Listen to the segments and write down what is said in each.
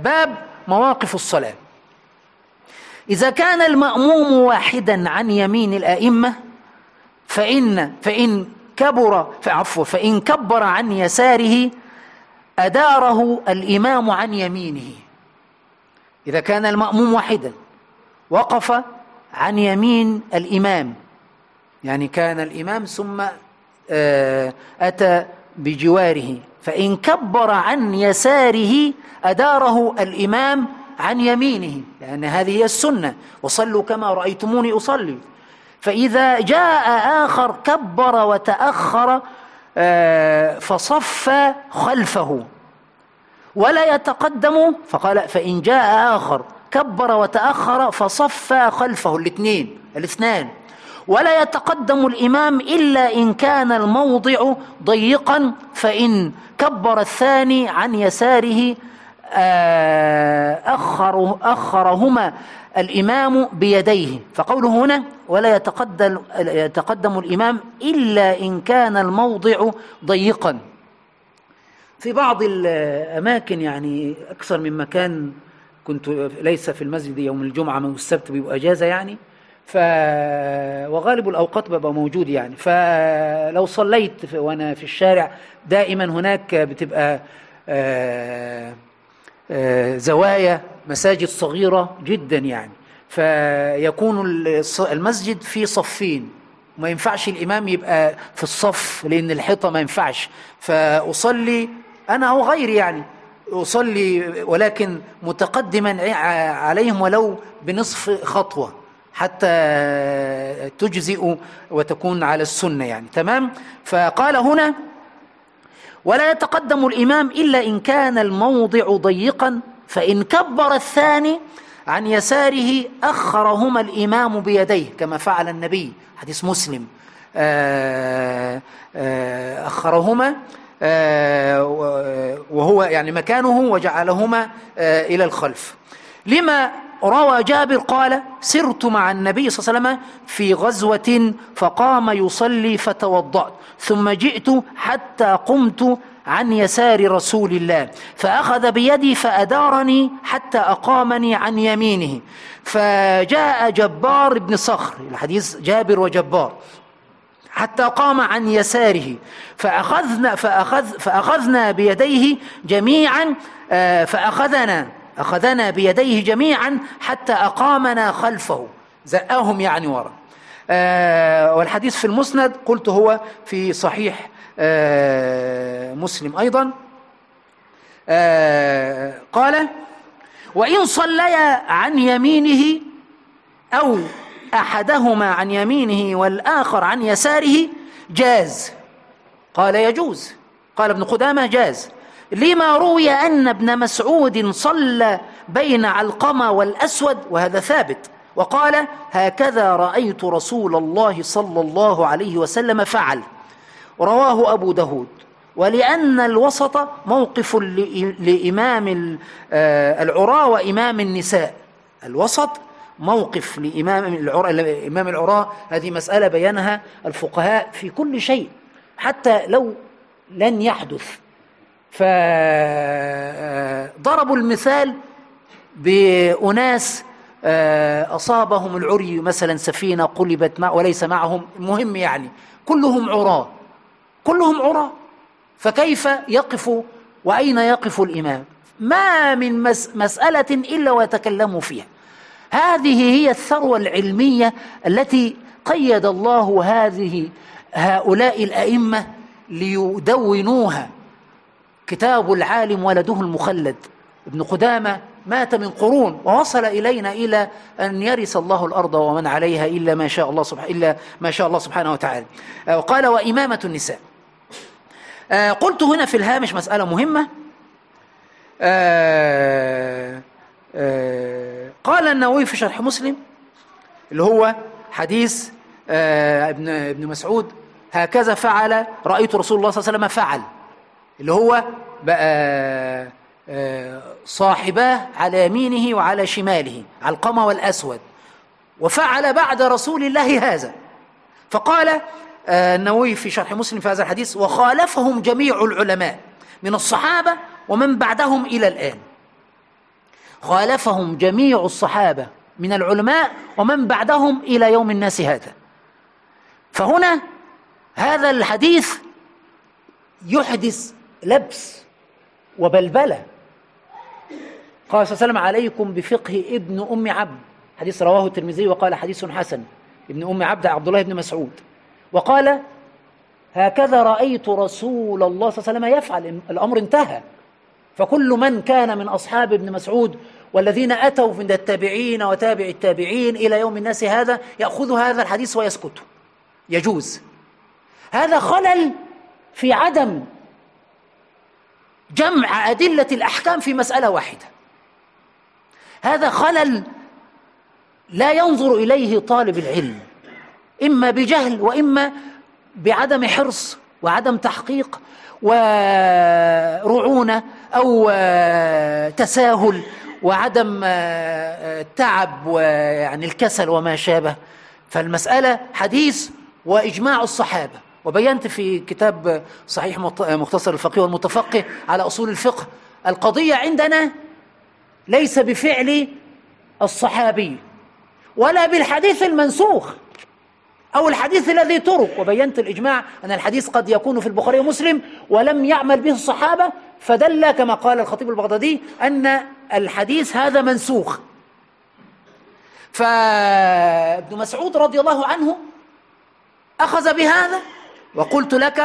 باب مواقف الصلاة. إذا كان المأموم واحدا عن يمين الأئمة فإن كبر عن يساره أداره الإمام عن يمينه. إذا كان المأموم واحدا وقف عن يمين الإمام، يعني كان الإمام ثم أتى بجواره، فإن كبر عن يساره أداره الإمام عن يمينه، لأن هذه هي السنة، وصلوا كما رأيتموني أصلي. فإذا جاء آخر كبر وتأخر فصف خلفه ولا يتقدم، فقال فإن جاء آخر كبر وتأخر فصف خلفه، الاثنان، ولا يتقدم الإمام إلا إن كان الموضع ضيقا، فإن كبر الثاني عن يساره أخرهما الإمام بيديه. فقوله هنا ولا يتقدم الإمام إلا إن كان الموضع ضيقا. في بعض الأماكن يعني أكثر من مكان كنت ليس في المسجد يوم الجمعة والسبت بيبقى أجازة يعني، وغالب الأوقات ببقى موجود يعني. فلو صليت وأنا في الشارع دائما هناك بتبقى زوايا مساجد صغيرة جدا يعني، فيكون المسجد في صفين، ما ينفعش الإمام يبقى في الصف لأن الحيطة ما ينفعش، فأصلي أنا أو غيري يعني أصلي ولكن متقدما عليهم ولو بنصف خطوة حتى تجزئ وتكون على السنة يعني. تمام. فقال هنا ولا يتقدم الإمام إلا إن كان الموضع ضيقا، فإن كبر الثاني عن يساره أخرهما الإمام بيديه كما فعل النبي، حديث مسلم، أخرهما وهو يعني مكانه وجعلهما إلى الخلف. لما روى جابر قال سرت مع النبي صلى الله عليه وسلم في غزوة فقام يصلي فتوضأت ثم جئت حتى قمت عن يسار رسول الله فأخذ بيدي فأدارني حتى أقامني عن يمينه، فجاء جبار بن صخر، الحديث جابر وجبار، حتى قام عن يساره فأخذنا بيديه جميعا أخذنا بيديه جميعا حتى أقامنا خلفه، زقاهم يعني وراء. والحديث في المسند قلت هو في صحيح مسلم أيضا. قال وإن صليا عن يمينه أو أحدهما عن يمينه والآخر عن يساره جاز. قال يجوز. قال ابن قدامة جاز لما روي أن ابن مسعود صلى بين علقمة والأسود وهذا ثابت، وقال هكذا رأيت رسول الله صلى الله عليه وسلم فعل، رواه أبو داود. ولأن الوسط موقف لإمام العراة وإمام النساء، الوسط موقف لإمام العراة، هذه مسألة بيانها الفقهاء في كل شيء حتى لو لن يحدث. فضربوا المثال بأناس أصابهم العري مثلا، سفينة قلبت وليس معهم، المهم يعني كلهم عراة، فكيف يقف وأين يقف الإمام؟ ما من مسألة إلا ويتكلموا فيها. هذه هي الثروة العلمية التي قيد الله هؤلاء الأئمة ليدونوها. كتاب العالم ولده المخلد. ابن قدامة مات من قرون ووصل إلينا إلى أن يرث الله الأرض ومن عليها إلا ما شاء الله سبحانه وتعالى. وقال وإمامة النساء. قلت هنا في الهامش مسألة مهمة. قال النووي في شرح مسلم اللي هو حديث ابن مسعود هكذا فعل رأيت رسول الله صلى الله عليه وسلم فعل، اللي هو بقى صاحباه على يمينه وعلى شماله علقمة والأسود، وفعل بعد رسول الله هذا. فقال النووي في شرح مسلم في هذا الحديث وخالفهم جميع العلماء من الصحابة ومن بعدهم إلى الآن. خالفهم جميع الصحابة من العلماء ومن بعدهم إلى يوم الناس هذا. فهنا هذا الحديث يحدث لبس وبلبلة. قال صلى الله عليه وسلم: عليكم بفقه ابن أم عبد، حديث رواه الترمذي وقال حديث حسن. ابن أم عبد عبد الله بن مسعود، وقال: هكذا رأيت رسول الله صلى الله عليه وسلم يفعل. الأمر انتهى. فكل من كان من أصحاب ابن مسعود والذين أتوا من التابعين وتابع التابعين إلى يوم الناس هذا يأخذ هذا الحديث ويسكت، يجوز. هذا خلل في عدم جمع أدلة الأحكام في مسألة واحدة. هذا خلل لا ينظر إليه طالب العلم، إما بجهل وإما بعدم حرص وعدم تحقيق ورعونة أو تساهل وعدم تعب ويعني الكسل وما شابه. فالمسألة حديث وإجماع الصحابة. وبينت في كتاب صحيح مختصر الفقيه والمتفقه على أصول الفقه: القضية عندنا ليس بفعل الصحابي ولا بالحديث المنسوخ أو الحديث الذي ترك. وبينت الإجماع أن الحديث قد يكون في البخاري ومسلم ولم يعمل به الصحابة، فدل كما قال الخطيب البغدادي أن الحديث هذا منسوخ. فابن مسعود رضي الله عنه أخذ بهذا. وقلت لك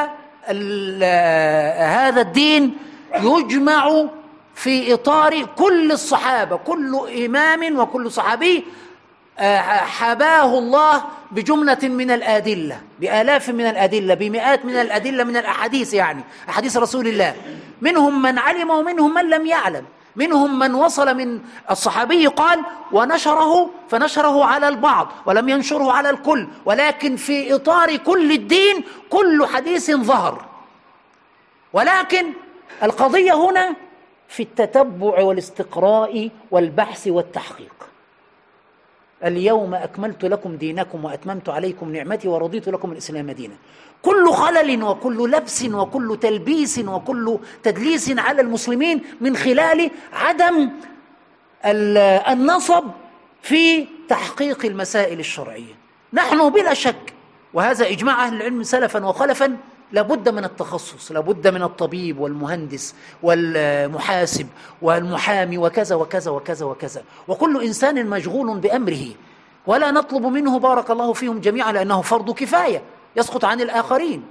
هذا الدين يجمع في إطار كل الصحابة، كل إمام وكل صحابي حباه الله بجملة من الأدلة، بآلاف من الأدلة، بمئات من الأدلة من الأحاديث، يعني أحاديث رسول الله. منهم من علم ومنهم من لم يعلم، منهم من وصل من الصحابي قال ونشره فنشره على البعض ولم ينشره على الكل، ولكن في إطار كل الدين كل حديث ظهر. ولكن القضية هنا في التتبع والاستقراء والبحث والتحقيق. اليوم أكملت لكم دينكم وأتممت عليكم نعمتي ورضيت لكم الإسلام دينا. كل خلل وكل لبس وكل تلبيس وكل تدليس على المسلمين من خلال عدم النصب في تحقيق المسائل الشرعية. نحن بلا شك، وهذا إجماع أهل العلم سلفا وخلفا، لابد من التخصص، لابد من الطبيب والمهندس والمحاسب والمحامي وكذا وكذا وكذا وكذا، وكل إنسان مشغول بأمره، ولا نطلب منه بارك الله فيهم جميعا لأنه فرض كفاية يسقط عن الآخرين،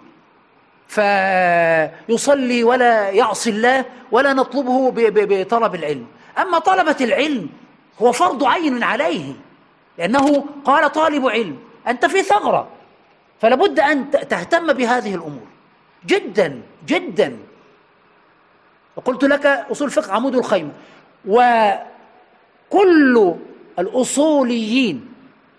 فيصلي ولا يعصي الله ولا نطلبه بطلب العلم. أما طلبة العلم هو فرض عين عليه، لأنه قال طالب علم أنت في ثغرة، فلابد أن تهتم بهذه الأمور جدا جدا. وقلت لك أصول الفقه عمود الخيمة، وكل الأصوليين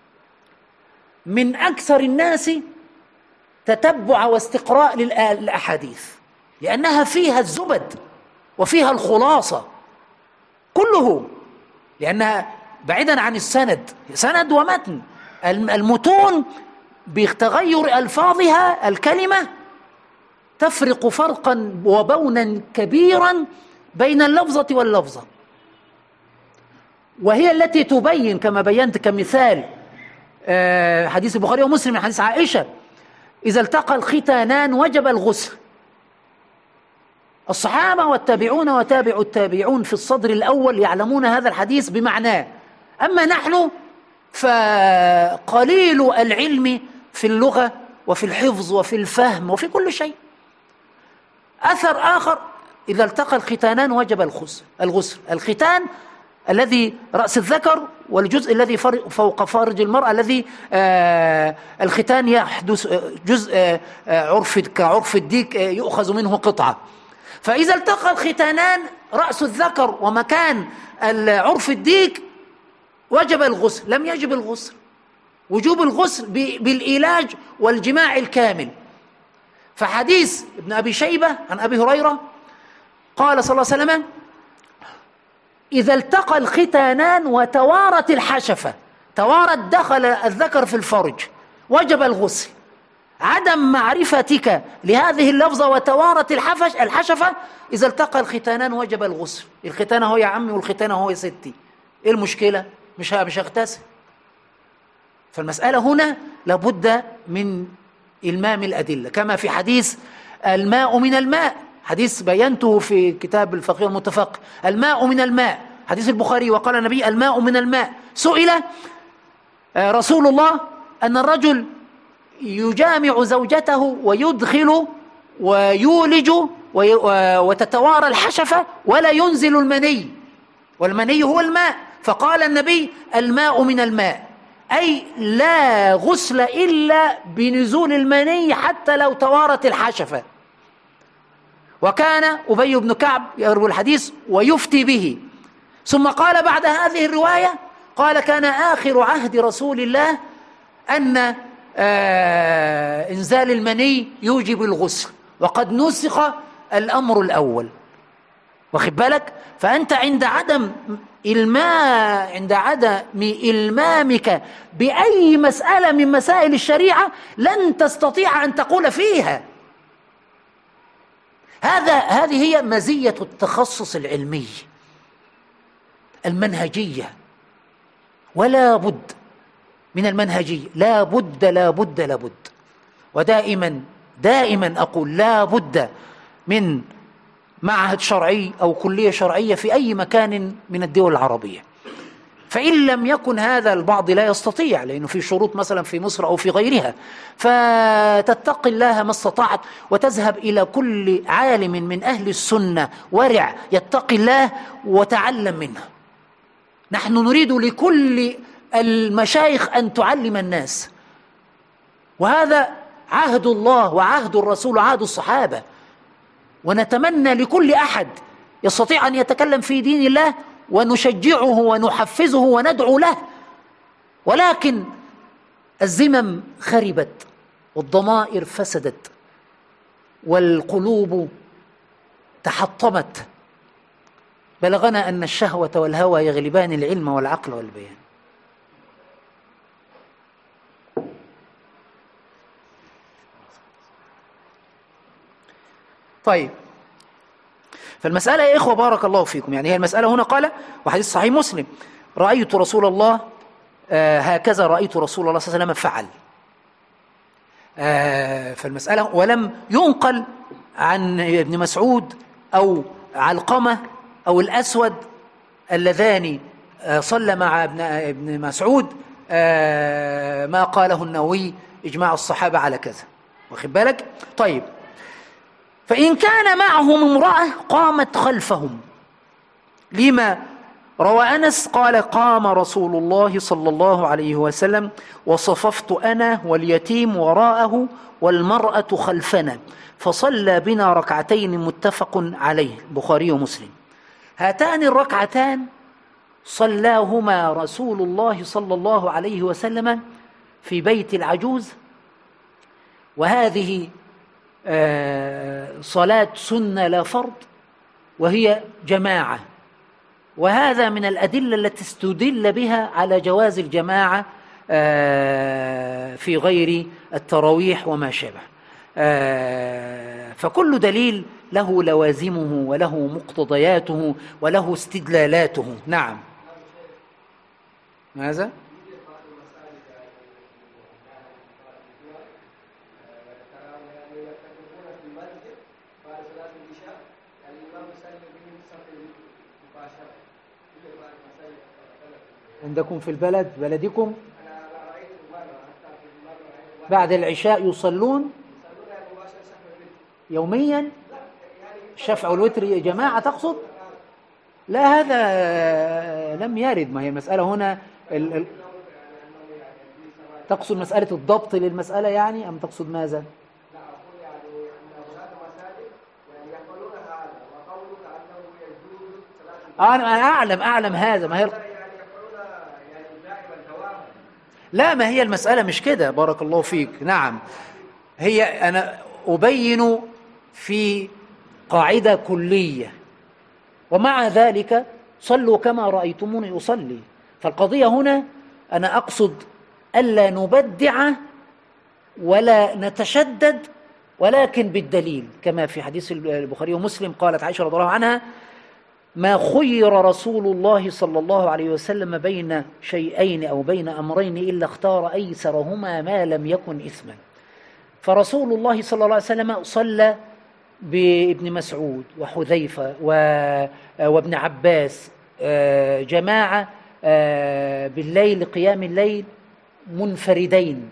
من أكثر الناس تتبع واستقراء للأحاديث، لأنها فيها الزبد وفيها الخلاصة كله، لأنها بعيدا عن السند، سند ومتن، المتون بتغير ألفاظها الكلمة تفرق فرقا وبونا كبيرا بين اللفظة واللفظة، وهي التي تبين كما بينت كمثال حديث البخاري ومسلم من حديث عائشة: إذا التقى الختانان وجب الغسل. الصحابة والتابعون وتابع التابعون في الصدر الأول يعلمون هذا الحديث بمعناه، أما نحن فقليل العلم في اللغة وفي الحفظ وفي الفهم وفي كل شيء. أثر آخر: إذا التقى الختانان وجب الغسل. الختان الذي رأس الذكر والجزء الذي فوق فارج المرأة، الذي الختان يحدث جزء كعرف الديك يؤخذ منه قطعة. فإذا التقى الختانان رأس الذكر ومكان عرف الديك وجب الغسل. لم يجب الغسل، وجوب الغسل بالعلاج والجماع الكامل. فحديث ابن أبي شيبة عن أبي هريرة قال صلى الله عليه وسلم: إذا التقى الختانان وتوارت الحشفة، توارت دخل الذكر في الفرج، وجب الغسل. عدم معرفتك لهذه اللفظة وتوارت الحشفة، إذا التقى الختانان وجب الغسل. الختانة هو يا عمي والختانة هو يا ستي، إيه المشكلة؟ مش هغتسل. فالمسألة هنا لابد من إلمام الأدلة، كما في حديث الماء من الماء، حديث بينته في كتاب الفقيه المتفقه، الماء من الماء، حديث البخاري، وقال النبي الماء من الماء. سئل رسول الله أن الرجل يجامع زوجته ويدخل ويولج وتتوارى الحشفة ولا ينزل المني، والمني هو الماء، فقال النبي الماء من الماء، أي لا غسل إلا بنزول المني حتى لو توارت الحشفة. وكان أبي بن كعب يروي الحديث ويفتي به. ثم قال بعد هذه الرواية، قال كان آخر عهد رسول الله أن إنزال المني يوجب الغسل، وقد نسخ الأمر الأول. واخد بالك؟ فأنت عند عدم إلمامك بأي مسألة من مسائل الشريعة لن تستطيع أن تقول فيها. هذه هي مزية التخصص العلمي المنهجية، ولا بد من المنهجية، لا بد. ودائما أقول لا بد من معهد شرعي أو كلية شرعية في أي مكان من الدول العربية. فإن لم يكن هذا، البعض لا يستطيع لأنه في شروط مثلا في مصر أو في غيرها، فتتقي الله ما استطعت وتذهب إلى كل عالم من أهل السنة ورع يتقي الله وتعلم منه. نحن نريد لكل المشايخ أن تعلم الناس، وهذا عهد الله وعهد الرسول وعهد الصحابة، ونتمنى لكل أحد يستطيع أن يتكلم في دين الله ونشجعه ونحفزه وندعو له. ولكن الزمم خربت والضمائر فسدت والقلوب تحطمت، بلغنا أن الشهوة والهوى يغلبان العلم والعقل والبيان. طيب، فالمسألة يا إخوة بارك الله فيكم، يعني هي المسألة هنا قال، وحديث صحيح مسلم، رأيت رسول الله هكذا رأيت رسول الله صلى الله عليه وسلم فعل. فالمسألة ولم ينقل عن ابن مسعود أو علقمة أو الأسود اللذان صلى مع ابن مسعود ما قاله النووي إجماع الصحابة على كذا. واخد بالك؟ طيب، فإن كان معهم امرأة قامت خلفهم، لما روى أنس قال قام رسول الله صلى الله عليه وسلم وصففت أنا واليتيم وراءه والمرأة خلفنا فصلى بنا ركعتين متفق عليه، البخاري ومسلم. هاتان الركعتان صلاهما رسول الله صلى الله عليه وسلم في بيت العجوز، وهذه صلاة سنة لا فرض، وهي جماعة، وهذا من الأدلة التي استدل بها على جواز الجماعة في غير التراويح وما شابه. فكل دليل له لوازمه وله مقتضياته وله استدلالاته. نعم. ماذا؟ عندكم في البلد بلدكم بعد العشاء يصلون يوميا الشفع والوتر جماعة تقصد؟ لا، هذا لم يرد. ما هي المسألة هنا تقصد مسألة الضبط للمسألة يعني، أم تقصد ماذا؟ أنا أعلم هذا. ما هي لا، ما هي المسألة مش كده، بارك الله فيك. نعم، هي أنا أبين في قاعدة كلية، ومع ذلك صلوا كما رأيتموني أصلي. فالقضية هنا أنا أقصد ألا نبدع ولا نتشدد، ولكن بالدليل، كما في حديث البخاري ومسلم قالت عائشة رضي الله عنها: ما خير رسول الله صلى الله عليه وسلم بين شيئين أو بين أمرين إلا اختار أيسرهما ما لم يكن إثما. فرسول الله صلى الله عليه وسلم صلى بابن مسعود وحذيفة وابن عباس جماعة بالليل، قيام الليل منفردين،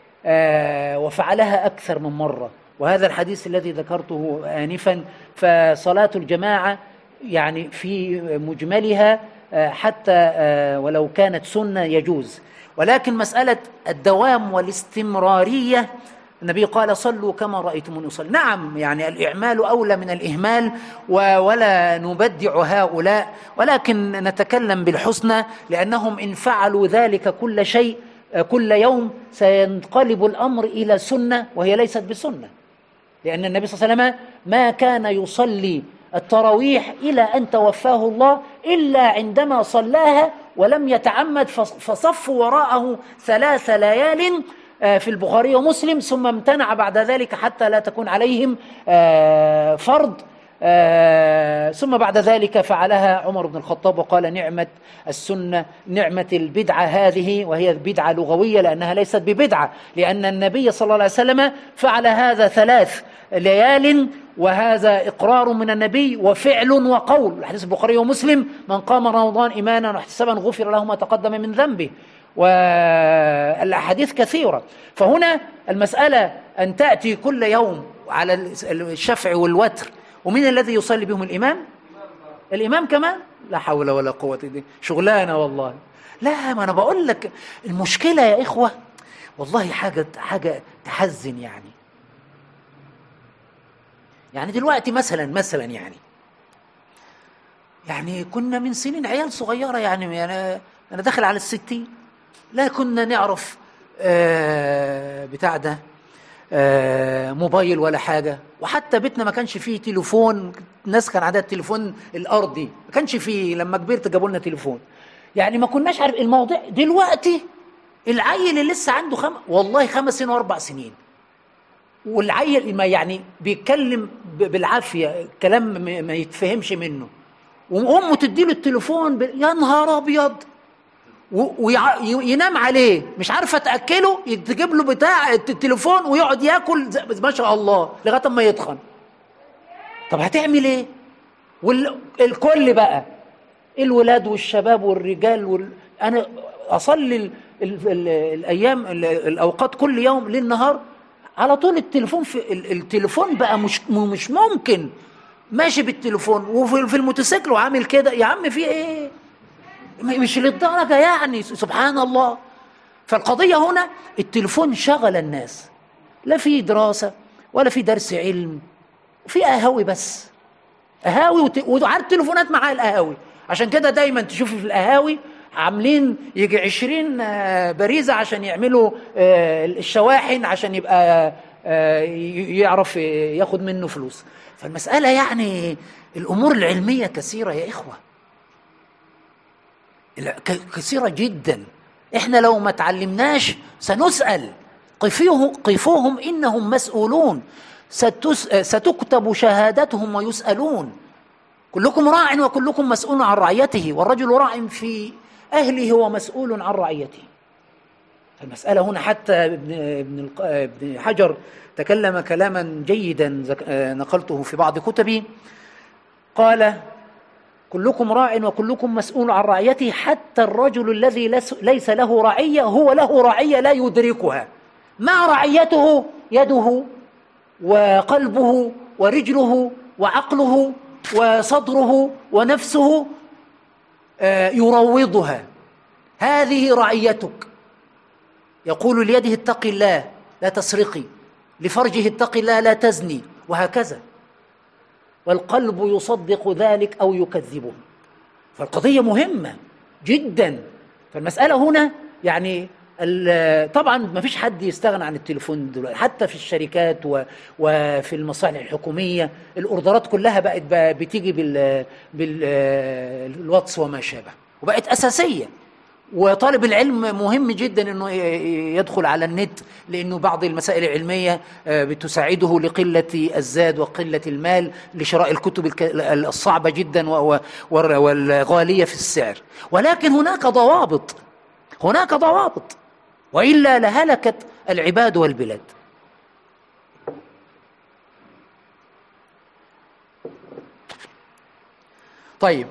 وفعلها أكثر من مرة. وهذا الحديث الذي ذكرته آنفا، فصلاة الجماعة يعني في مجملها حتى ولو كانت سنة يجوز، ولكن مسألة الدوام والاستمرارية النبي قال: صلوا كما رأيتموني أصلي. نعم، يعني الإعمال أولى من الإهمال، ولا نبدع هؤلاء، ولكن نتكلم بالحسنى، لأنهم إن فعلوا ذلك كل شيء كل يوم سينقلب الأمر إلى سنة، وهي ليست بسنة، لأن النبي صلى الله عليه وسلم ما كان يصلي التراويح إلى أن توفاه الله إلا عندما صلاها ولم يتعمد، فصفوا وراءه 3 ليال في البخاري ومسلم، ثم امتنع بعد ذلك حتى لا تكون عليهم فرض، ثم بعد ذلك فعلها عمر بن الخطاب وقال: نعمة السنة، نعمة البدعة هذه، وهي بدعة لغوية لأنها ليست ببدعة، لأن النبي صلى الله عليه وسلم فعل هذا 3 ليال، وهذا إقرار من النبي وفعل وقول. الحديث البخاري ومسلم: من قام رمضان إيمانا واحتسابا غفر له ما تقدم من ذنبه، والأحاديث كثيرة. فهنا المسألة أن تأتي كل يوم على الشفع والوتر، ومن الذي يصلي بهم؟ الإمام كمان؟ لا حول ولا قوة، دي شغلانة والله. لا، ما أنا بقول لك المشكلة يا إخوة والله حاجة تحزن. يعني دلوقتي مثلا يعني كنا من سنين عيال صغيرة، يعني أنا داخل على 60، لا كنا نعرف بتاع ده موبايل ولا حاجة، وحتى بيتنا ما كانش فيه تليفون. الناس كان عندها التليفون الأرضي، ما كانش فيه. لما كبرت جابوا لنا تليفون، يعني ما كناش عارف الموضوع. دلوقتي العيل اللي لسه عنده والله 5 سنين و4 سنين، والعيل ما يعني بيتكلم بالعافية، كلام ما يتفهمش منه، وأمه تديله التليفون يا نهار أبيض، وينام عليه، مش عارفة تأكله، تجيب له بتاع التليفون ويقعد يأكل ما شاء الله لغاية ما يتخن. طب هتعمل ايه؟ والكل بقى، الولاد والشباب والرجال أنا أصلي الأيام الأوقات كل يوم للنهار على طول التليفون. في التليفون بقى مش ممكن، ماشي بالتليفون وفي الموتوسيكل وعامل كده. يا عم في ايه؟ مش للدرجة يعني، سبحان الله. فالقضية هنا التليفون شغل الناس، لا في دراسة ولا في درس علم، في قهاوي بس، قهاوي وعلى التليفونات مع القهاوي. عشان كده دايما تشوفي في القهاوي عاملين يجي 20 بريزة عشان يعملوا الشواحن، عشان يبقى يعرف ياخد منه فلوس. فالمسألة يعني الأمور العلمية كثيرة يا إخوة، كثيرة جدا. إحنا لو ما تعلمناش سنسأل. قفوهم إنهم مسؤولون، ستكتب شهادتهم ويسألون. كلكم راع وكلكم مسؤول عن رعيته، والرجل راع في أهله ومسؤول عن رعيته. المسألة هنا حتى ابن حجر تكلم كلاما جيدا نقلته في بعض كتبي، قال: كلكم راع وكلكم مسؤول عن رعيته، حتى الرجل الذي ليس له رعية هو له رعية لا يدركها، مع رعيته يده وقلبه ورجله وعقله وصدره ونفسه يروضها. هذه رعيتك. يقول ليده اتق الله لا تسرقي، لفرجه اتق الله لا تزني، وهكذا. والقلب يصدق ذلك أو يكذبه. فالقضية مهمة جدا. فالمسألة هنا يعني طبعا ما فيش حد يستغنى عن التليفون دلوقتي، حتى في الشركات وفي المصانع الحكومية الأوردرات كلها بقت بتيجي بالواتس وما شابه، وبقت أساسية. وطالب العلم مهم جدا أنه يدخل على النت، لأنه بعض المسائل العلمية بتساعده لقلة الزاد وقلة المال لشراء الكتب الصعبة جدا والغالية في السعر. ولكن هناك ضوابط، هناك ضوابط، وإلا لهلكت العباد والبلاد. طيب،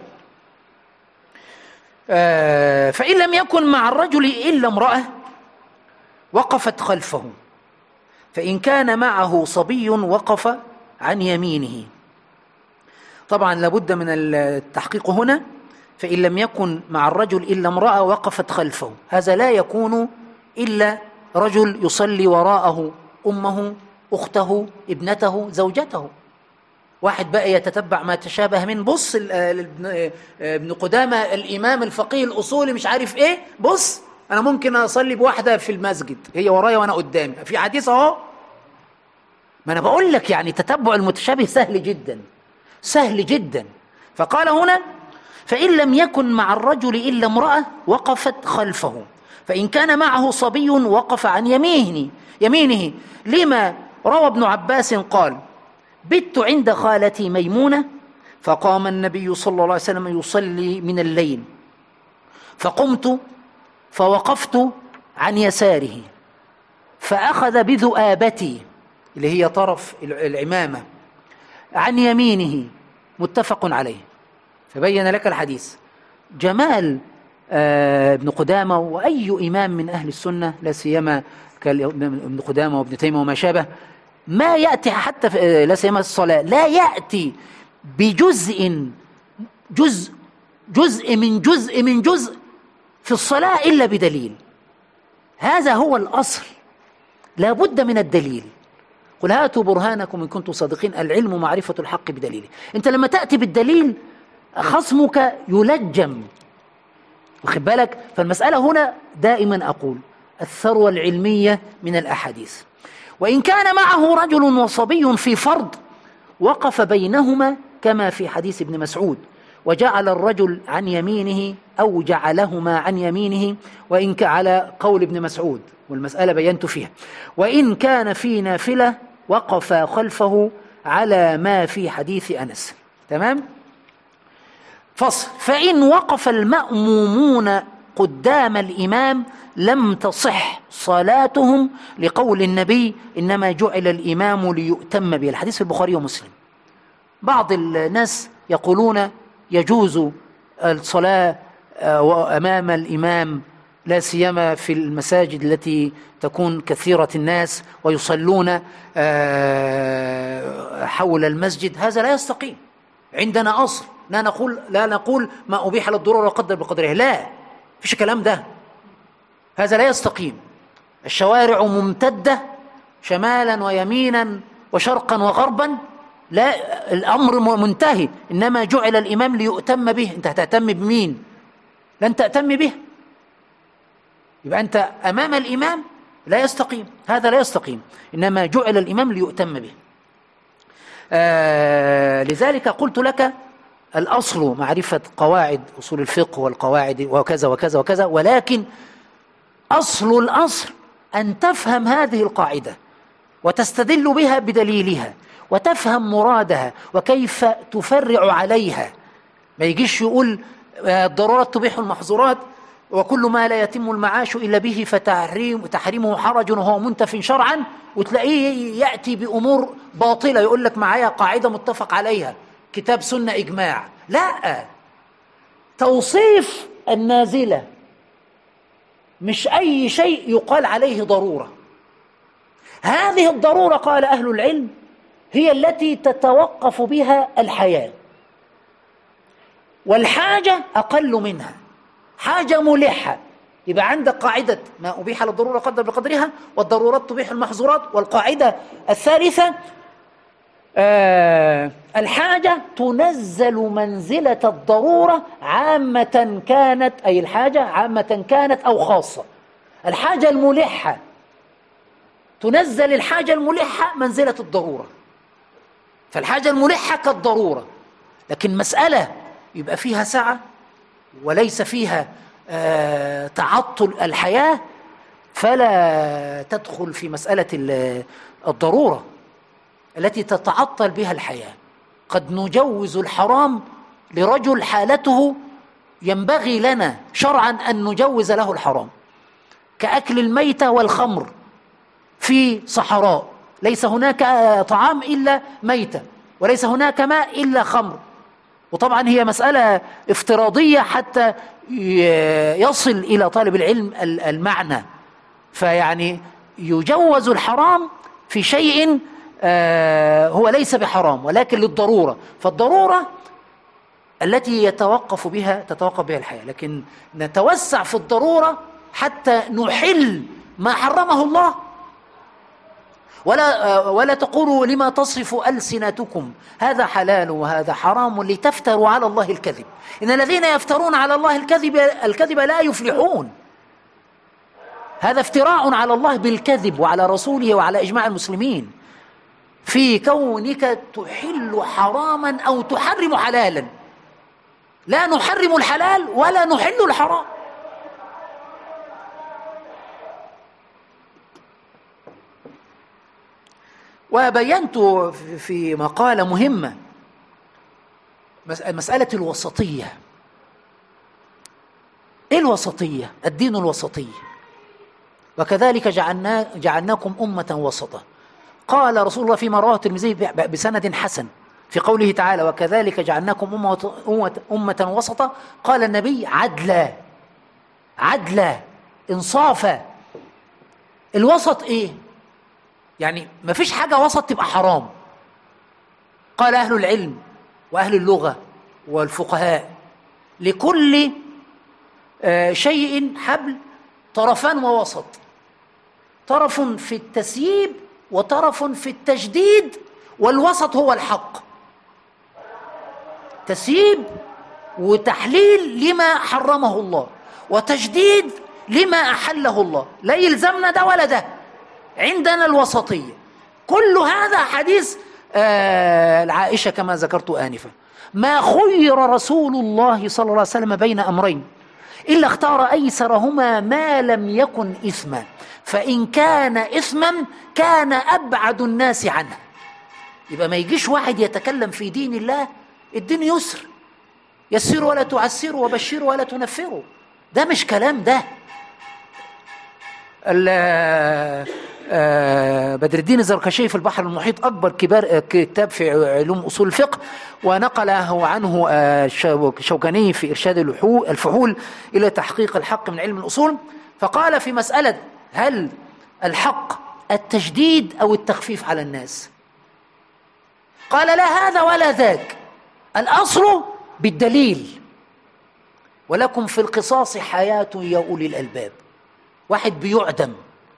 فإن لم يكن مع الرجل إلا امرأة وقفت خلفه، فإن كان معه صبي وقف عن يمينه. طبعا لابد من التحقيق هنا، فإن لم يكن مع الرجل إلا امرأة وقفت خلفه، هذا لا يكون إلا رجل يصلي وراءه أمه، أخته، ابنته، زوجته. واحد بقى يتتبع ما تشابه من، بص ابن قدامة الإمام الفقيه الأصولي مش عارف إيه، بص أنا ممكن أصلي بواحدة في المسجد هي ورايا وأنا قدامي، في حديث أهو. ما أنا بقول لك يعني تتبع المتشابه سهل جدا، سهل جدا. فقال هنا فإن لم يكن مع الرجل إلا امرأة وقفت خلفه، فإن كان معه صبي وقف عن يمينه لما روى ابن عباس قال: بت عند خالتي ميمونة فقام النبي صلى الله عليه وسلم يصلي من الليل، فقمت فوقفت عن يساره فأخذ بذؤابتي اللي هي طرف العمامة عن يمينه، متفق عليه. فبين لك الحديث جمال ابن قدامة وأي إمام من أهل السنة، لا سيما ابن قدامة وابن تيمية وما شابه، ما يأتي حتى لا سيما الصلاة لا يأتي بجزء من جزء في الصلاة إلا بدليل. هذا هو الأصل، لا بد من الدليل. قل هاتوا برهانكم إن كنتم صادقين، العلم معرفة الحق بدليله. أنت لما تأتي بالدليل خصمك يلجم، واخد بالك؟ فالمسألة هنا دائما أقول الثروة العلمية من الأحاديث. وإن كان معه رجل وصبي في فرض وقف بينهما كما في حديث ابن مسعود: وجعل الرجل عن يمينه أو جعلهما عن يمينه، وإن كان على قول ابن مسعود، والمسألة بينت فيها. وإن كان في نافلة وقف خلفه على ما في حديث أنس. تمام؟ فصل: فإن وقف المأمومون قدام الإمام لم تصح صلاتهم، لقول النبي: إنما جعل الإمام ليؤتم به، الحديث في البخاري ومسلم. بعض الناس يقولون يجوز الصلاة أمام الإمام، لا سيما في المساجد التي تكون كثيرة الناس ويصلون حول المسجد. هذا لا يستقيم. عندنا أصل لا نقول ما أبيح للضرورة وقدر بقدرها، لا، فيش كلام ده، هذا لا يستقيم. الشوارع ممتدة شمالا ويمينا وشرقا وغربا، لا، الأمر منتهي. إنما جعل الإمام ليؤتم به، أنت هتأتم بمين؟ لن تأتم به، يبقى أنت أمام الإمام لا يستقيم، هذا لا يستقيم. إنما جعل الإمام ليؤتم به. لذلك قلت لك الأصل معرفة قواعد أصول الفقه والقواعد وكذا وكذا وكذا، ولكن أصل الأصل أن تفهم هذه القاعدة وتستدل بها بدليلها وتفهم مرادها وكيف تفرع عليها. ما يجيش يقول الضرورات تبيح المحظورات وكل ما لا يتم المعاش إلا به فتحريمه حرج وهو منتف شرعا، وتلاقيه يأتي بأمور باطلة يقول لك معايا قاعدة متفق عليها، كتاب سنة إجماع. لا، توصيف النازلة مش أي شيء يقال عليه ضرورة. هذه الضرورة قال أهل العلم هي التي تتوقف بها الحياة، والحاجة أقل منها، حاجة ملحة. يبقى عندك قاعدة ما أبيح للضرورة قدر بقدرها، والضرورات تبيح المحظورات. والقاعدة الثالثة الحاجة تنزل منزلة الضرورة عامة كانت، أي الحاجة عامة كانت أو خاصة. الحاجة الملحة تنزل الحاجة الملحة منزلة الضرورة، فالحاجة الملحة كالضرورة. لكن مسألة يبقى فيها سعة وليس فيها تعطل الحياة فلا تدخل في مسألة الضرورة التي تتعطل بها الحياة. قد نجوز الحرام لرجل حالته ينبغي لنا شرعا أن نجوز له الحرام، كأكل الميتة والخمر في صحراء، ليس هناك طعام إلا ميتة وليس هناك ماء إلا خمر. وطبعا هي مسألة افتراضية حتى يصل إلى طالب العلم المعنى، فيعني يجوز الحرام في شيء هو ليس بحرام ولكن للضرورة، فالضرورة التي تتوقف بها الحياة، لكن نتوسع في الضرورة حتى نحل ما حرمه الله. ولا تقولوا لما تصف ألسنتكم هذا حلال وهذا حرام لتفتروا على الله الكذب، إن الذين يفترون على الله الكذب لا يفلحون. هذا افتراء على الله بالكذب وعلى رسوله وعلى إجماع المسلمين في كونك تحل حراما أو تحرم حلالا. لا نحرم الحلال ولا نحل الحرام. وبينت في مقالة مهمة مسألة الوسطية. إيه الوسطية؟ الدين الوسطي، وكذلك جعلناكم أمة وسطا. قال رسول الله فيما رواه الترمذي بسند حسن في قوله تعالى وكذلك جعلناكم أمة وسطا، قال النبي عدلا إنصافا. الوسط إيه؟ يعني ما فيش حاجة وسط تبقى حرام. قال أهل العلم وأهل اللغة والفقهاء لكل شيء حبل طرفان ووسط، طرف في التسييب وطرف في التجديد، والوسط هو الحق. تسييب وتحليل لما حرمه الله وتجديد لما أحله الله، لا يلزمنا ده ولا ده، عندنا الوسطية. كل هذا حديث العائشة كما ذكرت آنفا. ما خير رسول الله صلى الله عليه وسلم بين أمرين إلا اختار أيسرهما ما لم يكن إثما، فإن كان إثما كان أبعد الناس عنه. يبقى ما يجيش واحد يتكلم في دين الله، الدين يسر، يسروا ولا تعسروا وبشروا ولا تنفروا، ده مش كلام ده. بدر الدين الزركشي في البحر المحيط أكبر كتاب في علوم أصول الفقه، ونقله عنه الشوكاني في إرشاد الفحول إلى تحقيق الحق من علم الأصول، فقال في مسألة هل الحق التجديد أو التخفيف على الناس، قال لا هذا ولا ذاك، الأصل بالدليل، ولكم في القصاص حياة يا أولي الألباب. واحد بيعدم،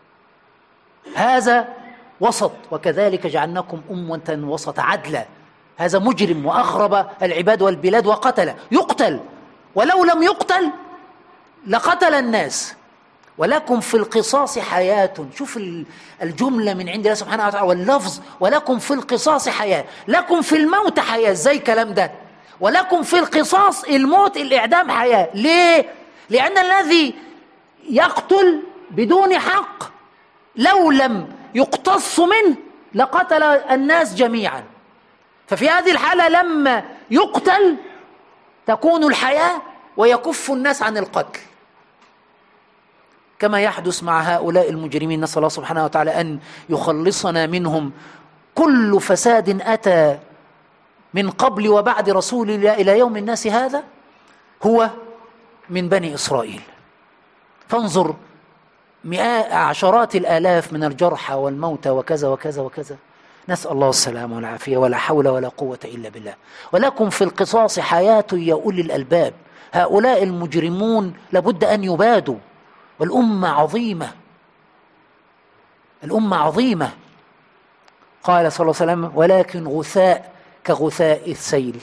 هذا وسط، وكذلك جعلناكم أمة وسط عدلا. هذا مجرم وأخرب العباد والبلاد وقتل، يقتل، ولو لم يقتل لقتل الناس. ولكم في القصاص حياة، شوف الجملة من عند الله سبحانه وتعالى واللفظ، ولكم في القصاص حياة، لكم في الموت حياة. ازاي الكلام ده؟ ولكم في القصاص الموت الإعدام حياة. ليه؟ لأن الذي يقتل بدون حق لو لم يقتص منه لقتل الناس جميعا، ففي هذه الحالة لما يقتل تكون الحياة ويكف الناس عن القتل، كما يحدث مع هؤلاء المجرمين. نسأل الله سبحانه وتعالى أن يخلصنا منهم. كل فساد أتى من قبل وبعد رسول الله إلى يوم الناس هذا هو من بني إسرائيل. فانظر عشرات الآلاف من الجرحى والموتى وكذا وكذا وكذا. نسأل الله السلامة والعافية، ولا حول ولا قوة إلا بالله. ولكم في القصاص حياة يا أولي الألباب. هؤلاء المجرمون لابد أن يبادوا، والأمة عظيمة، الأمة عظيمة. قال صلى الله عليه وسلم ولكن غثاء كغثاء السيل.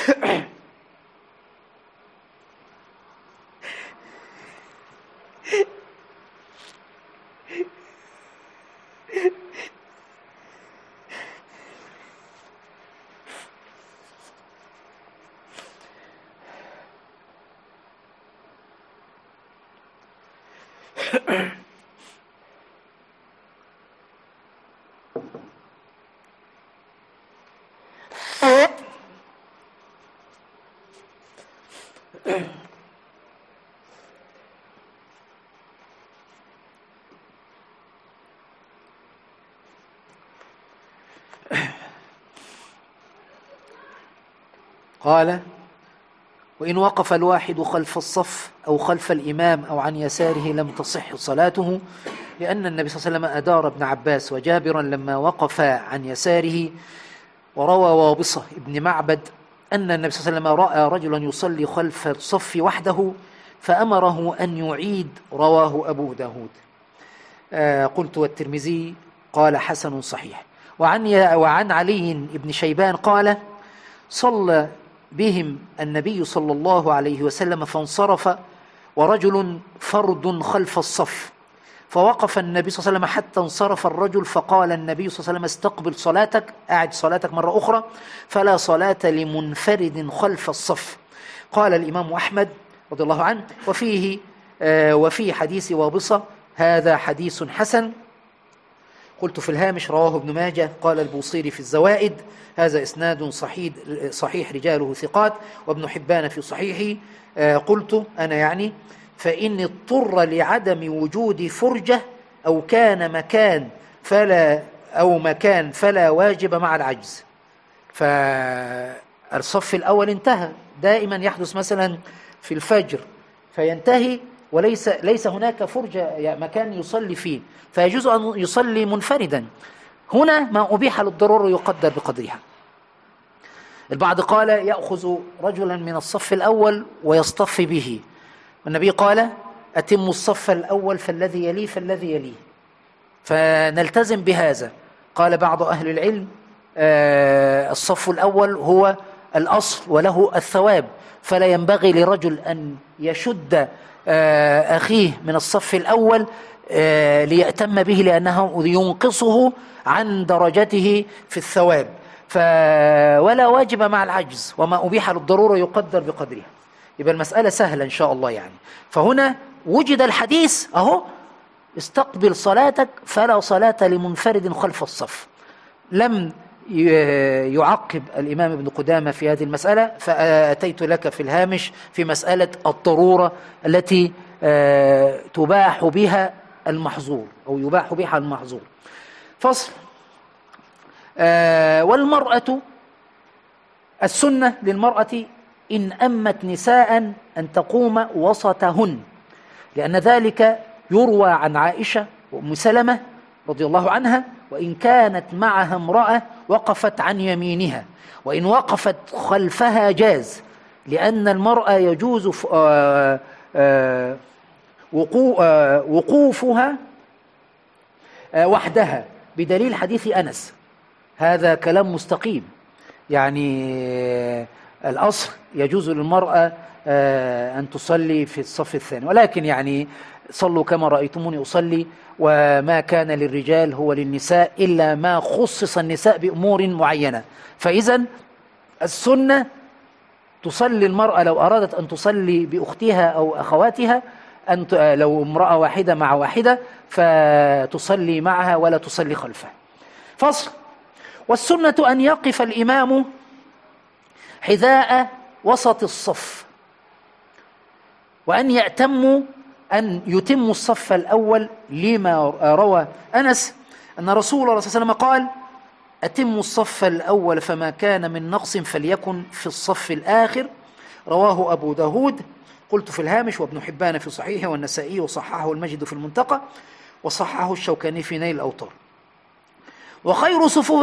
قال: وإن وقف الواحد خلف الصف أو خلف الإمام أو عن يساره لم تصح صلاته، لأن النبي صلى الله عليه وسلم أدار ابن عباس وجابرا لما وقف عن يساره. وروى وابصة ابن معبد أن النبي صلى الله عليه وسلم رأى رجلا يصلي خلف الصف وحده فأمره أن يعيد، رواه أبو داود. قلت والترمذي قال حسن صحيح. وعن علي بن شيبان قال: صلى بهم النبي صلى الله عليه وسلم فانصرف ورجل فرد خلف الصف، فوقف النبي صلى الله عليه وسلم حتى انصرف الرجل، فقال النبي صلى الله عليه وسلم: استقبل صلاتك، أعد صلاتك مرة أخرى، فلا صلاة لمنفرد خلف الصف. قال الإمام أحمد رضي الله عنه: وفي حديث وابصة هذا حديث حسن. قلت في الهامش: رواه ابن ماجه. قال البوصيري في الزوائد: هذا إسناد صحيح رجاله ثقات. وابن حبان في صحيحه. قلت أنا يعني: فإن اضطر لعدم وجود فرجة أو مكان فلا واجب مع العجز. فالصف الأول انتهى، دائما يحدث مثلا في الفجر فينتهي وليس هناك فرجة يعني مكان يصلي فيه، فيجوز أن يصلي منفردا. هنا ما أبيح للضرورة يقدر بقدرها. البعض قال: يأخذ رجلا من الصف الأول ويصطف به، والنبي قال: أتم الصف الأول فالذي يليه فالذي يليه، فنلتزم بهذا. قال بعض أهل العلم: الصف الأول هو الأصل وله الثواب، فلا ينبغي لرجل أن يشد أخيه من الصف الأول ليأتم به، لأنه ينقصه عن درجته في الثواب. ولا واجب مع العجز، وما أبيح للضرورة يقدر بقدرها. يبقى المسألة سهلة إن شاء الله يعني. فهنا وجد الحديث أهو: استقبل صلاتك فلا صلاة لمنفرد خلف الصف. لم يعقب الإمام ابن قدامة في هذه المسألة، فأتيت لك في الهامش في مسألة الضرورة التي تباح بها المحظور أو يباح بها المحظور. فصل. والمرأة، السنة للمرأة إن أمت نساء أن تقوم وسطهن، لأن ذلك يروى عن عائشة وأم سلمة رضي الله عنها: وإن كانت معها امرأة وقفت عن يمينها، وإن وقفت خلفها جاز، لأن المرأة يجوز وقوفها وحدها، بدليل حديث أنس. هذا كلام مستقيم، يعني الأصل يجوز للمرأة أن تصلي في الصف الثاني، ولكن يعني صلوا كما رأيتموني أصلي، وما كان للرجال هو للنساء، إلا ما خصص النساء بأمور معينة. فإذا السنة تصلي المرأة لو أرادت أن تصلي بأختها أو أخواتها، لو امرأة واحدة مع واحدة فتصلي معها ولا تصلي خلفها. فصل. والسنة أن يقف الإمام حذاء وسط الصف، وأن يتم الصف الأول، لما روى أنس أن رسول الله صلى الله عليه وسلم قال: أتم الصف الأول فما كان من نقص فليكن في الصف الآخر، رواه أبو داود. قلت في الهامش: وابن حبان في صحيحه، والنسائي وصححه المجد في المنتقى، وصححه الشوكاني في نيل الأوطار. وخير صفوف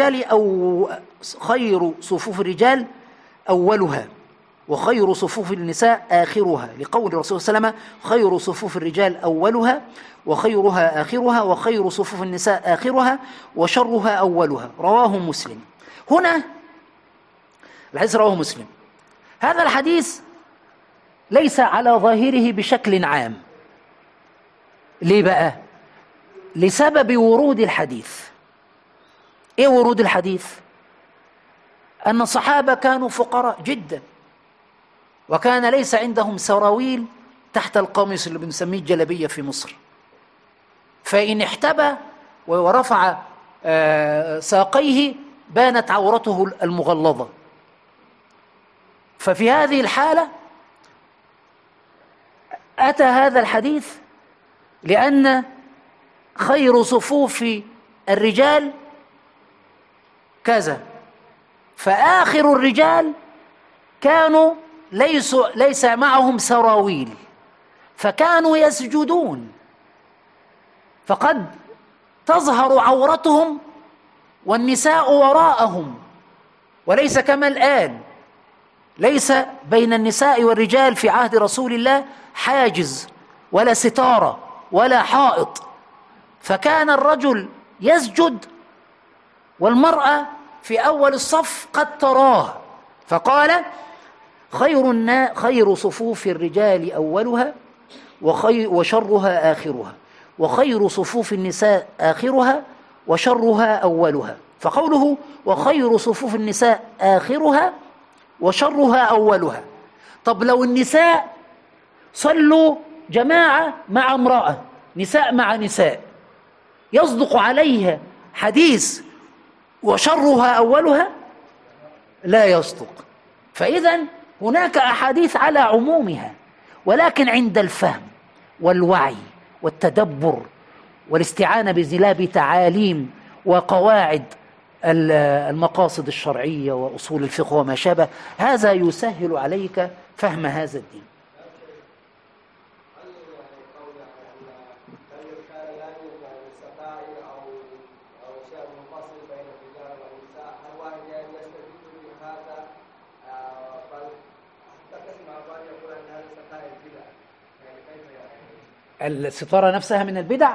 الرجال أولها، وخير صفوف النساء آخرها، لقول الرسول صلى الله عليه وسلم: خير صفوف الرجال أولها وخيرها آخرها وخير صفوف النساء آخرها وشرها أولها، رواه مسلم. هنا الحديث رواه مسلم. هذا الحديث ليس على ظاهره بشكل عام. ليه بقى؟ لسبب ورود الحديث. ايه ورود الحديث؟ أن الصحابة كانوا فقراء جدا، وكان ليس عندهم سراويل تحت القميص اللي بنسميه الجلبية في مصر، فإن احتبى ورفع ساقيه بانت عورته المغلظة. ففي هذه الحالة أتى هذا الحديث لأن خير صفوف الرجال كذا، فآخر الرجال كانوا ليس معهم سراويل، فكانوا يسجدون، فقد تظهر عورتهم والنساء وراءهم، وليس كما الآن، ليس بين النساء والرجال في عهد رسول الله حاجز ولا ستارة ولا حائط، فكان الرجل يسجد والمرأة في أول الصف قد تراه، فقال خير صفوف الرجال أولها وشرها آخرها، وخير صفوف النساء آخرها وشرها أولها. فقوله وخير صفوف النساء آخرها وشرها أولها، طب لو النساء صلوا جماعة مع امرأة، نساء مع نساء، يصدق عليها حديث وشرها أولها؟ لا يصدق. فإذا هناك أحاديث على عمومها، ولكن عند الفهم والوعي والتدبر والاستعانة بزلاب تعاليم وقواعد المقاصد الشرعية وأصول الفقه وما شابه، هذا يسهل عليك فهم هذا الدين. الستارة نفسها من البدع؟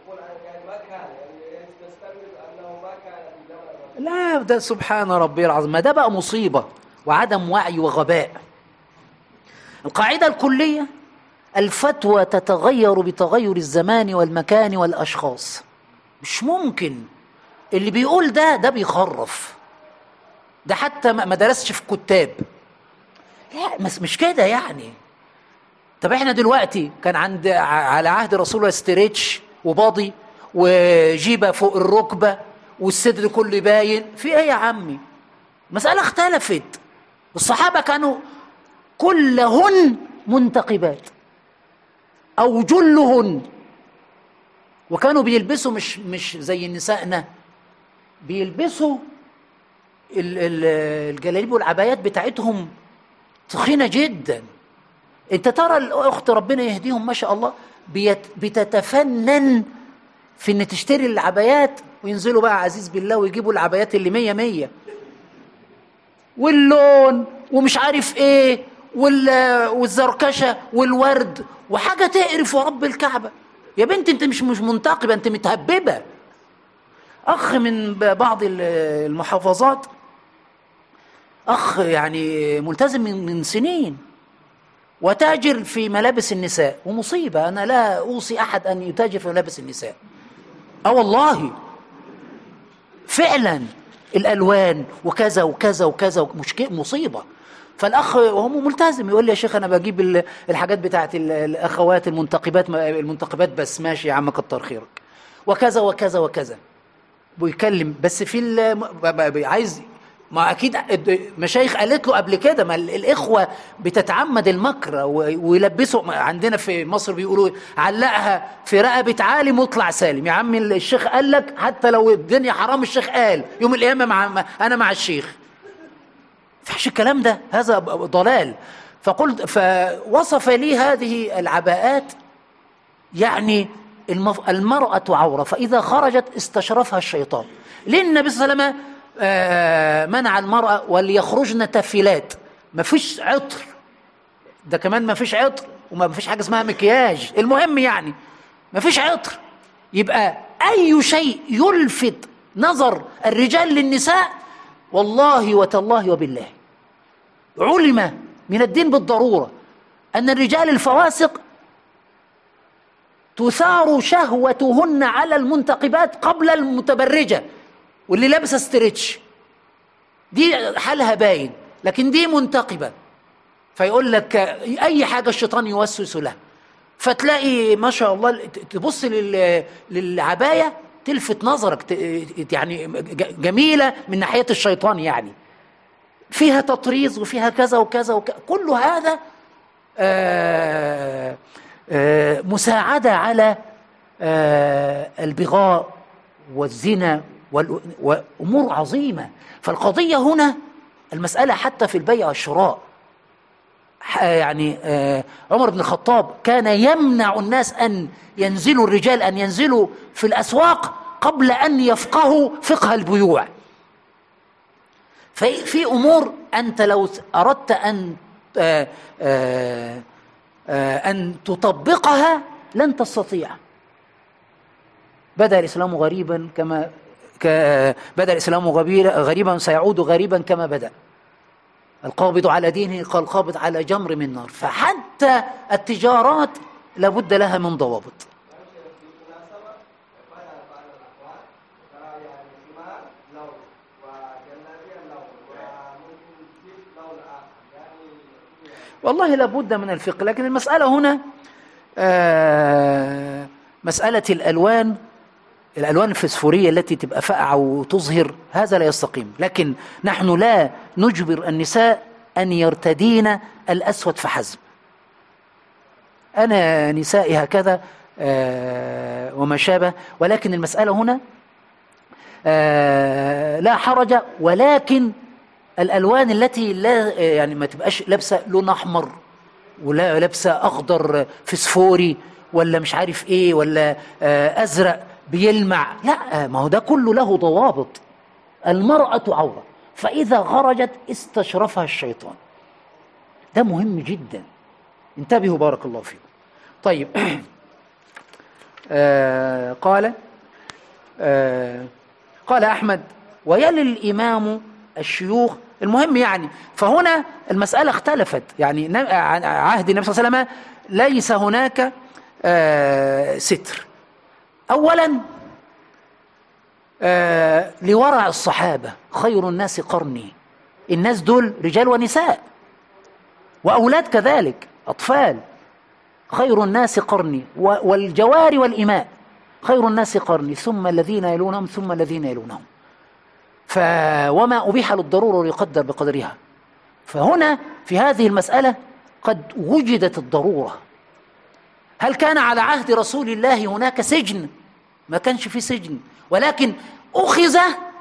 لا، ده سبحان ربي العظيم، ما ده بقى مصيبة وعدم وعي وغباء. القاعدة الكلية: الفتوى تتغير بتغير الزمان والمكان والأشخاص. مش ممكن اللي بيقول ده بيخرف، ده حتى ما درسش في كتاب. لا، مش كده يعني. طب احنا دلوقتي كان على عهد رسول الله ستريتش وباضي وجيبه فوق الركبه والصدر كله باين، في ايه يا عمي؟ المساله اختلفت. الصحابه كانوا كلهن منتقبات او جلهن، وكانوا بيلبسوا مش زي نسائنا، بيلبسوا الجلاليب والعبايات بتاعتهم تخينه جدا. انت ترى الاخت ربنا يهديهم ما شاء الله بتتفنن في ان تشتري العبايات، وينزلوا بقى عزيز بالله ويجيبوا العبايات اللي 100 واللون ومش عارف ايه والزركشه والورد وحاجه تقرف ورب الكعبه. يا بنت انت مش منتقبه، انت متهببه. اخ من بعض المحافظات، اخ يعني ملتزم من سنين وتاجر في ملابس النساء، ومصيبة، أنا لا أوصي أحد أن يتاجر في ملابس النساء. والله فعلا الألوان وكذا وكذا وكذا مصيبة. فالأخ وهو ملتزم يقول لي: يا شيخ أنا بجيب الحاجات بتاعت الأخوات المنتقبات بس. ماشي يا عم كتر خيرك، وكذا وكذا وكذا. بيكلم بس عايز، ما أكيد مشايخ قالت له قبل كده، ما الإخوة بتتعمد المكر ويلبسوا. عندنا في مصر بيقولوا علقها في رقبة عالم واطلع سالم. يا عم الشيخ قال لك حتى لو الدنيا حرام، الشيخ قال يوم القيامة أنا مع الشيخ. فحش الكلام ده، هذا ضلال. فوصف لي هذه العباءات، يعني المرأة عورة، فإذا خرجت استشرفها الشيطان. ليه النبي صلى الله عليه وسلم منع المرأة وليخرجن تفلات؟ ما فيش عطر، ده كمان ما فيش عطر، وما فيش حاجة اسمها مكياج. المهم يعني ما فيش عطر، يبقى أي شيء يلفت نظر الرجال للنساء والله وتالله وبالله علم من الدين بالضرورة أن الرجال الفواسق تثار شهوتهن على المنتقبات قبل المتبرجة واللي لابسة ستريتش، دي حالها باين، لكن دي منتقبة، فيقول لك أي حاجة الشيطان يوسوس لها، فتلاقي ما شاء الله تبص للعباية تلفت نظرك، يعني جميلة من ناحية الشيطان، يعني فيها تطريز وفيها كذا وكذا وكذا، كل هذا مساعدة على البغاء والزنا وأمور عظيمة. فالقضية هنا المسألة حتى في البيع والشراء، يعني عمر بن الخطاب كان يمنع الناس أن ينزلوا، الرجال أن ينزلوا في الأسواق قبل أن يفقهوا فقه البيوع. في أمور أنت لو أردت أن تطبقها لن تستطيع. بدأ الإسلام غريبا بدأ الإسلام غريبا سيعود غريبا كما بدأ. القابض على دينه كالقابض على جمر من نار. فحتى التجارات لابد لها من ضوابط. والله لابد من الفقه، لكن المسألة هنا مسألة الألوان الفسفورية التي تبقى فاقعة وتظهر، هذا لا يستقيم. لكن نحن لا نجبر النساء أن يرتدين الأسود فحسب. أنا نسائي هكذا وما شابه، ولكن المسألة هنا لا حرج، ولكن الألوان التي لا يعني ما تبقاش لابسة لون أحمر ولا لابسة أخضر فسفوري ولا مش عارف إيه ولا أزرق بيلمع، لا، ما هو ده كله له ضوابط. المرأة عورة، فإذا خرجت استشرفها الشيطان. ده مهم جدا، انتبهوا بارك الله فيكم. طيب قال أحمد: ويلي الإمام الشيوخ. المهم يعني، فهنا المسألة اختلفت، يعني عهد النبي صلى الله عليه وسلم ليس هناك ستر. أولا لورع الصحابة، خير الناس قرني. الناس دول رجال ونساء وأولاد كذلك، أطفال. خير الناس قرني، والجوار والإماء خير الناس قرني، ثم الذين يلونهم ثم الذين يلونهم. وما أبيح للضرورة يقدر بقدرها. فهنا في هذه المسألة قد وجدت الضرورة. هل كان على عهد رسول الله هناك سجن؟ ما كانش في سجن، ولكن أخذ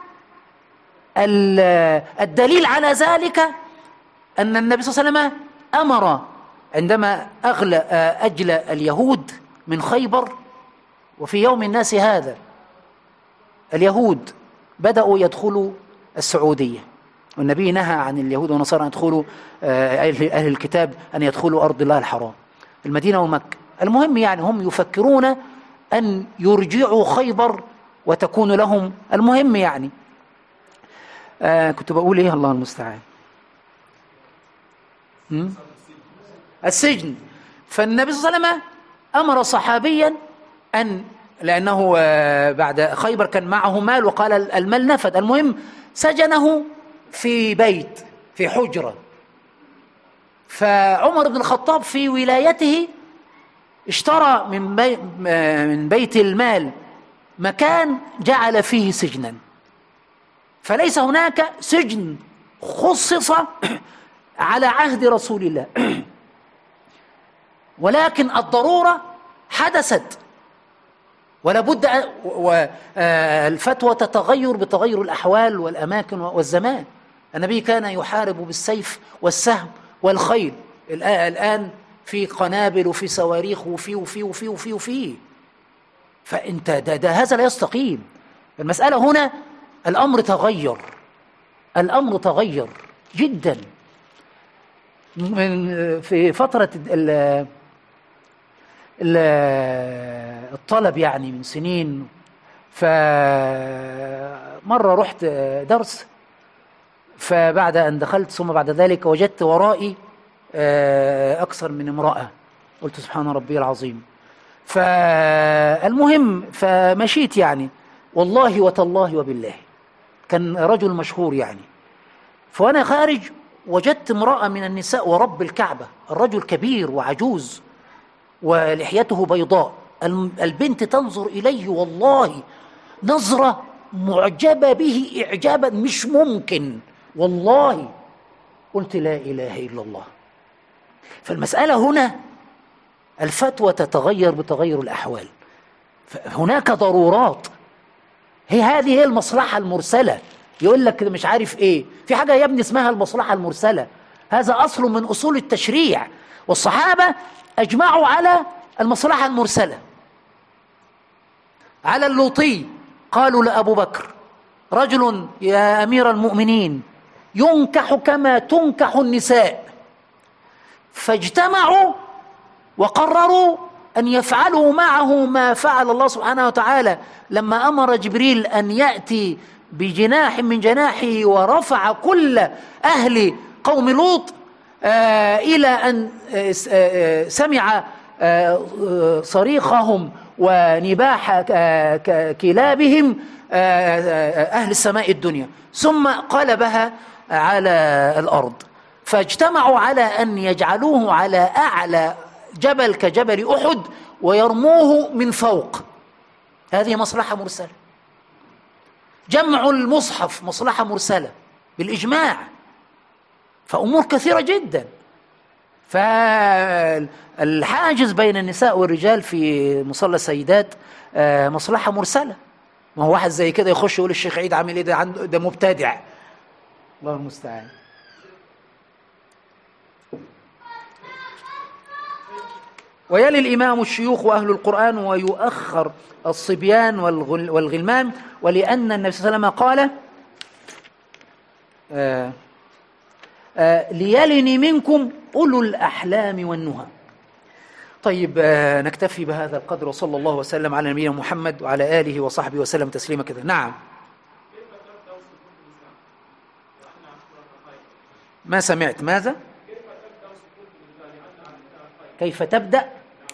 الدليل على ذلك أن النبي صلى الله عليه وسلم أمر عندما أجلى اليهود من خيبر، وفي يوم الناس هذا اليهود بدأوا يدخلوا السعودية، والنبي نهى عن اليهود والنصارى أن يدخلوا، أهل الكتاب أن يدخلوا أرض الله الحرام، المدينة ومكة. المهم يعني هم يفكرون أن يرجعوا خيبر وتكون لهم. المهم يعني كنت بقول إيه، الله المستعان، السجن. فالنبي صلى الله عليه وسلم أمر صحابيا لأنه بعد خيبر كان معه مال، وقال المال نفد. المهم سجنه في بيت، في حجرة. فعمر بن الخطاب في ولايته اشترى من بيت المال مكان جعل فيه سجنا. فليس هناك سجن خصص على عهد رسول الله، ولكن الضرورة حدثت، ولا بد والفتوى تتغير بتغير الأحوال والأماكن والزمان. النبي كان يحارب بالسيف والسهم والخيل، الآن في قنابل وفي صواريخ وفي وفي وفي وفي وفي فأنت ده هذا لا يستقيم. المسألة هنا الأمر تغير جدا في فترة الطلب، يعني من سنين. فمرة رحت درس فبعد أن دخلت ثم بعد ذلك وجدت ورائي أكثر من امرأة، قلت سبحان ربي العظيم. فالمهم فمشيت يعني، والله وتالله وبالله كان رجل مشهور يعني. فأنا خارج وجدت امرأة من النساء ورب الكعبة، الرجل كبير وعجوز ولحيته بيضاء، البنت تنظر إليه والله نظرة معجبة به إعجابا مش ممكن والله. قلت لا إله إلا الله. فالمسألة هنا الفتوى تتغير بتغير الأحوال، هناك ضرورات، هذه هي المصلحة المرسلة. يقول لك مش عارف ايه، في حاجة يا ابني اسمها المصلحة المرسلة، هذا أصل من أصول التشريع، والصحابة أجمعوا على المصلحة المرسلة. على اللوطي قالوا لأبو بكر رجل يا أمير المؤمنين ينكح كما تنكح النساء، فاجتمعوا وقرروا أن يفعلوا معه ما فعل الله سبحانه وتعالى لما أمر جبريل أن يأتي بجناح من جناحه ورفع كل أهل قوم لوط إلى أن سمع صريخهم ونباح كلابهم أهل السماء الدنيا، ثم قلبها على الأرض. فاجتمعوا على أن يجعلوه على أعلى جبل كجبل أحد ويرموه من فوق. هذه مصلحة مرسلة. جمع المصحف مصلحة مرسلة بالإجماع. فأمور كثيرة جدا. فالحاجز بين النساء والرجال في مصلى السيدات مصلحة مرسلة. ما هو واحد زي كده يخش يقول الشيخ عيد عامل ايه، ده مبتدع، الله المستعان. ويلي الإمام الشيوخ وأهل القرآن ويؤخر الصبيان والغلمان، ولأن النبي صلى الله عليه وسلم قال ليلني منكم أولو الأحلام والنهى. طيب نكتفي بهذا القدر، وصلى الله وسلم على نبينا محمد وعلى آله وصحبه وسلم تسليما كثيرا. نعم. ما سمعت ماذا؟ كيف تبدأ؟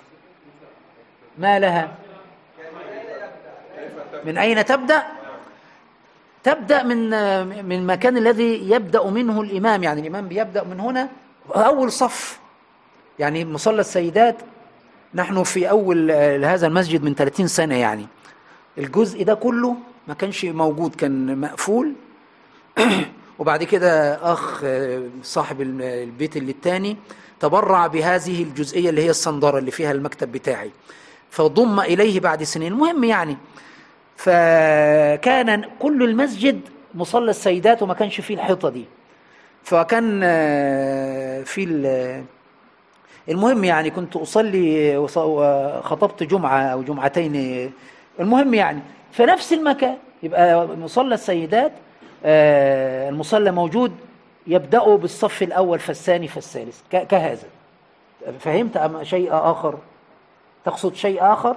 ما لها؟ من أين تبدأ؟ تبدأ من المكان الذي يبدأ منه الإمام، يعني الإمام بيبدأ من هنا أول صف. يعني مصلى السيدات نحن في أول هذا المسجد من 30 سنة، يعني الجزء ده كله ما كانش موجود، كان مقفول. وبعد كده أخ صاحب البيت اللي التاني تبرع بهذه الجزئية اللي هي الصندرة اللي فيها المكتب بتاعي، فضم إليه بعد سنين. المهم يعني فكان كل المسجد مصلى السيدات وما كانش فيه الحيطة دي، فكان في المهم يعني كنت أصلي وخطبت جمعة أو جمعتين، المهم يعني في نفس المكان يبقى مصلى السيدات المصلى موجود، يبدأوا بالصف الأول فالثاني فالثالث كهذا. فهمت أم شيء آخر؟ تقصد شيء آخر؟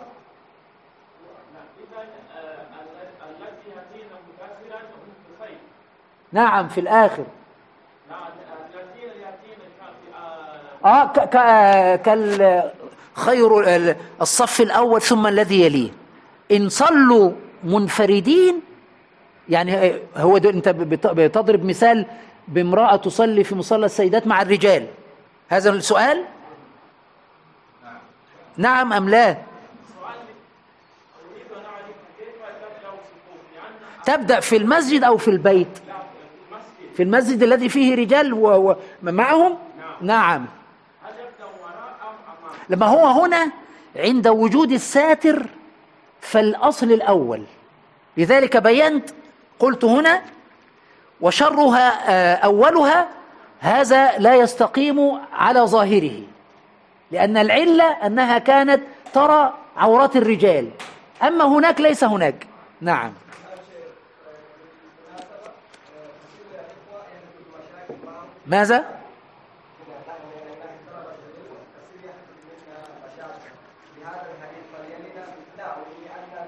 نعم في الآخر. خير الصف الأول ثم الذي يليه. إن صلوا منفردين، يعني هو ده أنت بتضرب مثال بامرأة تصلي في مصلى السيدات مع الرجال، هذا السؤال؟ نعم أم لا؟ تبدأ في المسجد أو في البيت؟ في المسجد الذي فيه رجال ومعهم؟ نعم. لما هو هنا عند وجود الساتر فالأصل الأول، لذلك بينت قلت هنا وشرها أولها، هذا لا يستقيم على ظاهره، لأن العلة أنها كانت ترى عورات الرجال، أما هناك ليس هناك. نعم. ماذا؟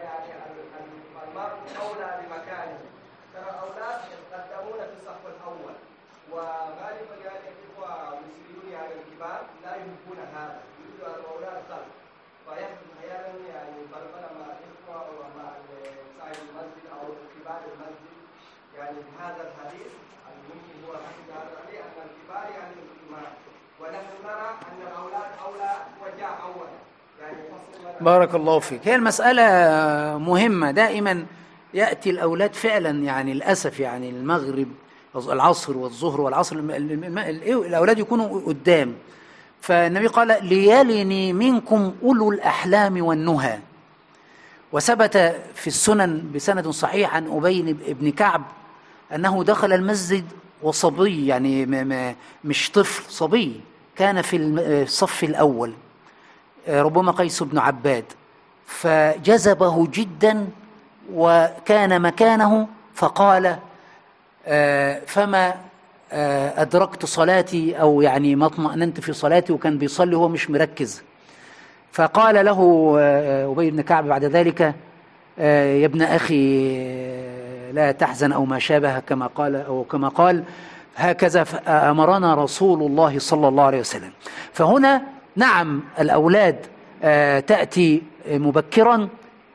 أولى بمكانه، ترى الأولاد يتقدمون في الصف الأول يحبون هذا، يريدوا الأولاد خلف، فيحدث أحيانا يعني فرقنا مع الإخوة ومع صاحب المسجد أو كبار المسجد، يعني هذا الحديث الممكن هو حديث هذا الحديث أن الكبار يعني الإمام، ونحن نرى أن الأولاد أولى وجاء أولا. بارك الله فيك. هي المسألة مهمة، دائما يأتي الأولاد فعلا، يعني للأسف يعني المغرب العصر والظهر والعصر الأولاد يكونوا قدام. فالنبي قال ليلني منكم أولو الأحلام والنهى. وثبت في السنن بسند صحيح عن أبي بن كعب أنه دخل المسجد وصبي، يعني مش طفل، صبي كان في الصف الأول، ربما قيس بن عباد، فجذبه جدا وكان مكانه، فقال فما أدركت صلاتي، أو يعني ما اطمأننت في صلاتي، وكان بيصلي هو مش مركز. فقال له أبي بن كعب بعد ذلك يا ابن أخي لا تحزن أو ما شابه، كما قال هكذا أمرنا رسول الله صلى الله عليه وسلم. فهنا نعم الأولاد تأتي مبكرا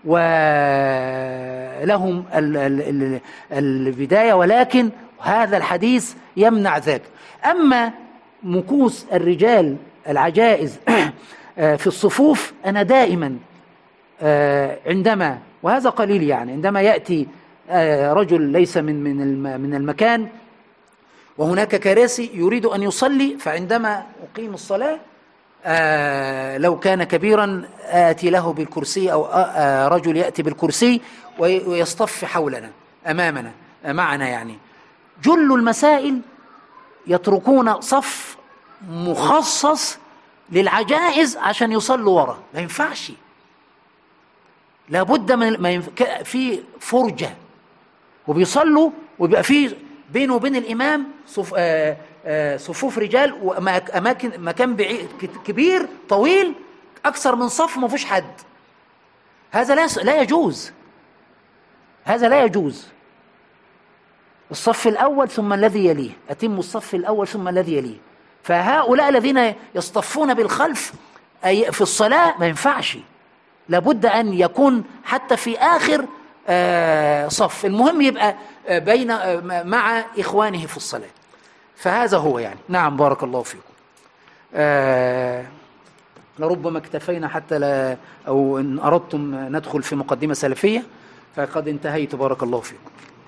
ولهم البداية، ولكن هذا الحديث يمنع ذلك. أما مكوس الرجال العجائز في الصفوف، أنا دائما عندما، وهذا قليل يعني، عندما يأتي رجل ليس من المكان وهناك كراسي يريد أن يصلي، فعندما أقيم الصلاة لو كان كبيرا آتي له بالكرسي، أو رجل يأتي بالكرسي ويصطف حولنا أمامنا معنا. يعني جل المسائل يتركون صف مخصص للعجائز عشان يصلوا وراء، ما ينفعش، لابد من في فرجة، وبيصلوا ويبقى في بينه وبين الإمام صفوف رجال، مكان كبير طويل أكثر من صف ما فيش حد. هذا لا يجوز، هذا لا يجوز. الصف الأول ثم الذي يليه، أتم الصف الأول ثم الذي يليه. فهؤلاء الذين يصطفون بالخلف في الصلاة ما ينفعش، لابد أن يكون حتى في آخر صف، المهم يبقى مع إخوانه في الصلاة. فهذا هو يعني. نعم بارك الله فيكم. لربما اكتفينا حتى أو إن أردتم ندخل في مقدمة سلفية فقد انتهيت. بارك الله فيكم.